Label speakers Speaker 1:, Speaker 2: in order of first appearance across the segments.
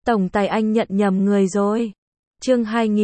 Speaker 1: Tổng tài anh nhận nhầm người rồi. Chương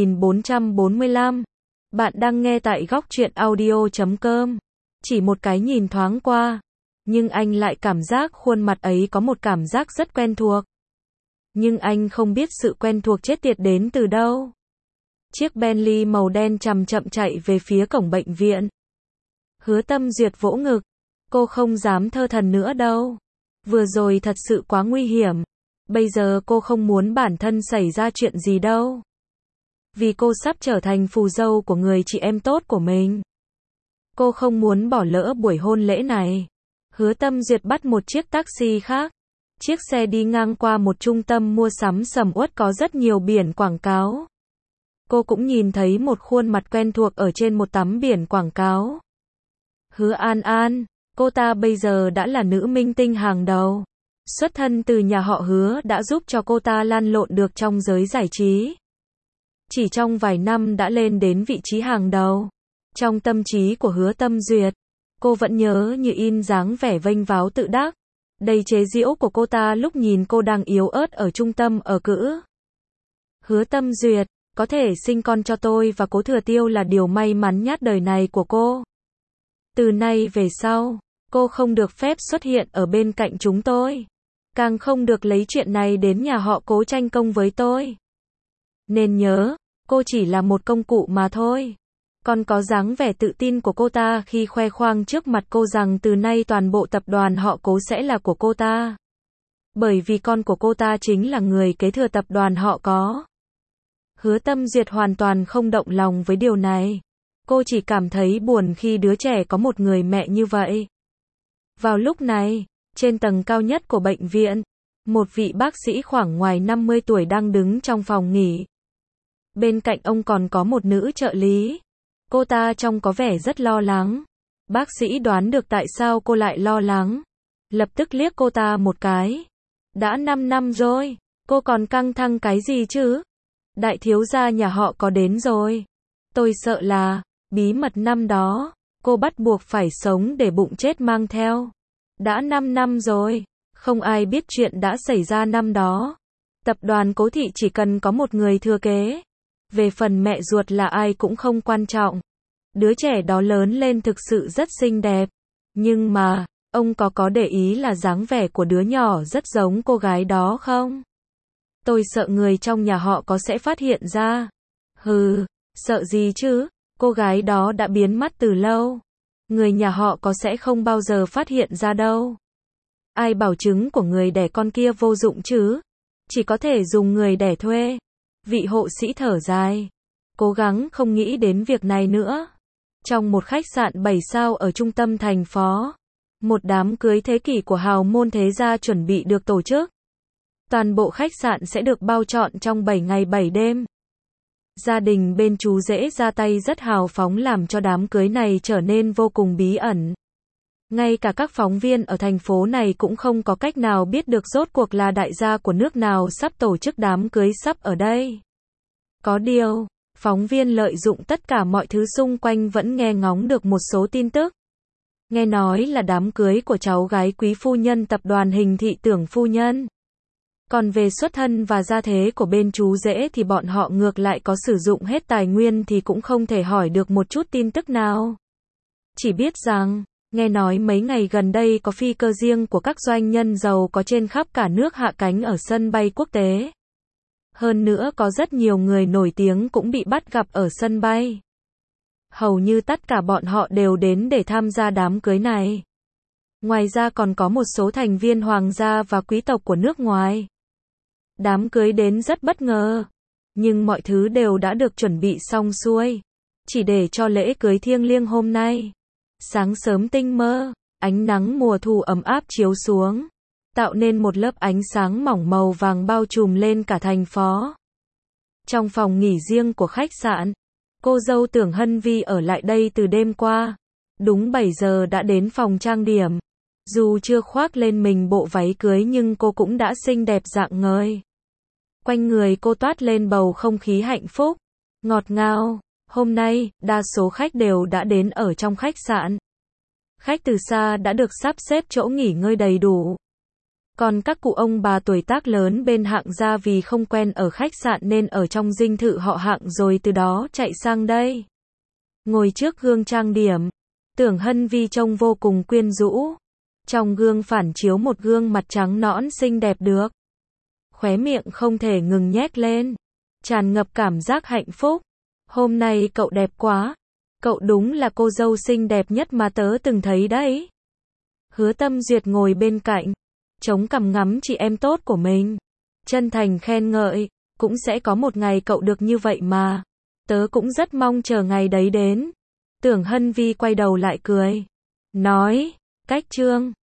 Speaker 1: 2445. Bạn đang nghe tại góc truyện audio.com. Chỉ một cái nhìn thoáng qua, nhưng anh lại cảm giác khuôn mặt ấy có một cảm giác rất quen thuộc. Nhưng anh không biết sự quen thuộc chết tiệt đến từ đâu. Chiếc Bentley màu đen chậm chậm chạy về phía cổng bệnh viện. Hứa Tâm Duyệt vỗ ngực. Cô không dám thơ thẩn nữa đâu. Vừa rồi thật sự quá nguy hiểm. Bây giờ cô không muốn bản thân xảy ra chuyện gì đâu. Vì cô sắp trở thành phù dâu của người chị em tốt của mình. Cô không muốn bỏ lỡ buổi hôn lễ này. Hứa Tâm Duyệt bắt một chiếc taxi khác. Chiếc xe đi ngang qua một trung tâm mua sắm sầm uất có rất nhiều biển quảng cáo. Cô cũng nhìn thấy một khuôn mặt quen thuộc ở trên một tấm biển quảng cáo. Hứa An An, cô ta bây giờ đã là nữ minh tinh hàng đầu. Xuất thân từ nhà họ Hứa đã giúp cho cô ta lăn lộn được trong giới giải trí. Chỉ trong vài năm đã lên đến vị trí hàng đầu. Trong tâm trí của Hứa Tâm Duyệt, cô vẫn nhớ như in dáng vẻ vênh váo tự đắc, đầy chế giễu của cô ta lúc nhìn cô đang yếu ớt ở trung tâm ở cữ. Hứa Tâm Duyệt, có thể sinh con cho tôi và Cố Thừa Tiêu là điều may mắn nhất đời này của cô. Từ nay về sau, cô không được phép xuất hiện ở bên cạnh chúng tôi. Càng không được lấy chuyện này đến nhà họ Cố tranh công với tôi. Nên nhớ, cô chỉ là một công cụ mà thôi. Còn có dáng vẻ tự tin của cô ta khi khoe khoang trước mặt cô rằng từ nay toàn bộ tập đoàn họ Cố sẽ là của cô ta. Bởi vì con của cô ta chính là người kế thừa tập đoàn họ có. Hứa Tâm Duyệt hoàn toàn không động lòng với điều này. Cô chỉ cảm thấy buồn khi đứa trẻ có một người mẹ như vậy. Vào lúc này, trên tầng cao nhất của bệnh viện, một vị bác sĩ khoảng ngoài 50 tuổi đang đứng trong phòng nghỉ. Bên cạnh ông còn có một nữ trợ lý. Cô ta trông có vẻ rất lo lắng. Bác sĩ đoán được tại sao cô lại lo lắng. Lập tức liếc cô ta một cái. Đã 5 năm rồi, cô còn căng thẳng cái gì chứ? Đại thiếu gia nhà họ có đến rồi. Tôi sợ là, bí mật năm đó, cô bắt buộc phải sống để bụng chết mang theo. Đã 5 năm rồi, không ai biết chuyện đã xảy ra năm đó. Tập đoàn Cố Thị chỉ cần có một người thừa kế. Về phần mẹ ruột là ai cũng không quan trọng. Đứa trẻ đó lớn lên thực sự rất xinh đẹp. Nhưng mà, ông có để ý là dáng vẻ của đứa nhỏ rất giống cô gái đó không? Tôi sợ người trong nhà họ có sẽ phát hiện ra. Hừ, sợ gì chứ? Cô gái đó đã biến mất từ lâu. Người nhà họ có sẽ không bao giờ phát hiện ra đâu. Ai bảo trứng của người đẻ con kia vô dụng chứ? Chỉ có thể dùng người đẻ thuê. Vị hộ sĩ thở dài. Cố gắng không nghĩ đến việc này nữa. Trong một khách sạn 7 sao ở trung tâm thành phố, một đám cưới thế kỷ của hào môn thế gia chuẩn bị được tổ chức. Toàn bộ khách sạn sẽ được bao trọn trong 7 ngày 7 đêm. Gia đình bên chú rể ra tay rất hào phóng làm cho đám cưới này trở nên vô cùng bí ẩn. Ngay cả các phóng viên ở thành phố này cũng không có cách nào biết được rốt cuộc là đại gia của nước nào sắp tổ chức đám cưới sắp ở đây. Có điều, phóng viên lợi dụng tất cả mọi thứ xung quanh vẫn nghe ngóng được một số tin tức. Nghe nói là đám cưới của cháu gái quý phu nhân tập đoàn Hình Thị Tưởng phu nhân. Còn về xuất thân và gia thế của bên chú rể thì bọn họ ngược lại có sử dụng hết tài nguyên thì cũng không thể hỏi được một chút tin tức nào. Chỉ biết rằng, nghe nói mấy ngày gần đây có phi cơ riêng của các doanh nhân giàu có trên khắp cả nước hạ cánh ở sân bay quốc tế. Hơn nữa có rất nhiều người nổi tiếng cũng bị bắt gặp ở sân bay. Hầu như tất cả bọn họ đều đến để tham gia đám cưới này. Ngoài ra còn có một số thành viên hoàng gia và quý tộc của nước ngoài. Đám cưới đến rất bất ngờ. Nhưng mọi thứ đều đã được chuẩn bị xong xuôi. Chỉ để cho lễ cưới thiêng liêng hôm nay. Sáng sớm tinh mơ, ánh nắng mùa thu ấm áp chiếu xuống. Tạo nên một lớp ánh sáng mỏng màu vàng bao trùm lên cả thành phố. Trong phòng nghỉ riêng của khách sạn, cô dâu Tưởng Hân Vi ở lại đây từ đêm qua. Đúng 7 giờ đã đến phòng trang điểm. Dù chưa khoác lên mình bộ váy cưới nhưng cô cũng đã xinh đẹp rạng ngời. Quanh người cô toát lên bầu không khí hạnh phúc, ngọt ngào. Hôm nay, đa số khách đều đã đến ở trong khách sạn. Khách từ xa đã được sắp xếp chỗ nghỉ ngơi đầy đủ. Còn các cụ ông bà tuổi tác lớn bên Hạng gia vì không quen ở khách sạn nên ở trong dinh thự họ Hạng rồi từ đó chạy sang đây. Ngồi trước gương trang điểm, Tưởng Hân Vi trông vô cùng quyến rũ. Trong gương phản chiếu một gương mặt trắng nõn xinh đẹp được. Khóe miệng không thể ngừng nhếch lên, tràn ngập cảm giác hạnh phúc. Hôm nay cậu đẹp quá. Cậu đúng là cô dâu xinh đẹp nhất mà tớ từng thấy đấy. Hứa Tâm Duyệt ngồi bên cạnh, chống cằm ngắm chị em tốt của mình. Chân thành khen ngợi, cũng sẽ có một ngày cậu được như vậy mà. Tớ cũng rất mong chờ ngày đấy đến. Tưởng Hân Vi quay đầu lại cười. Nói, cách Trương.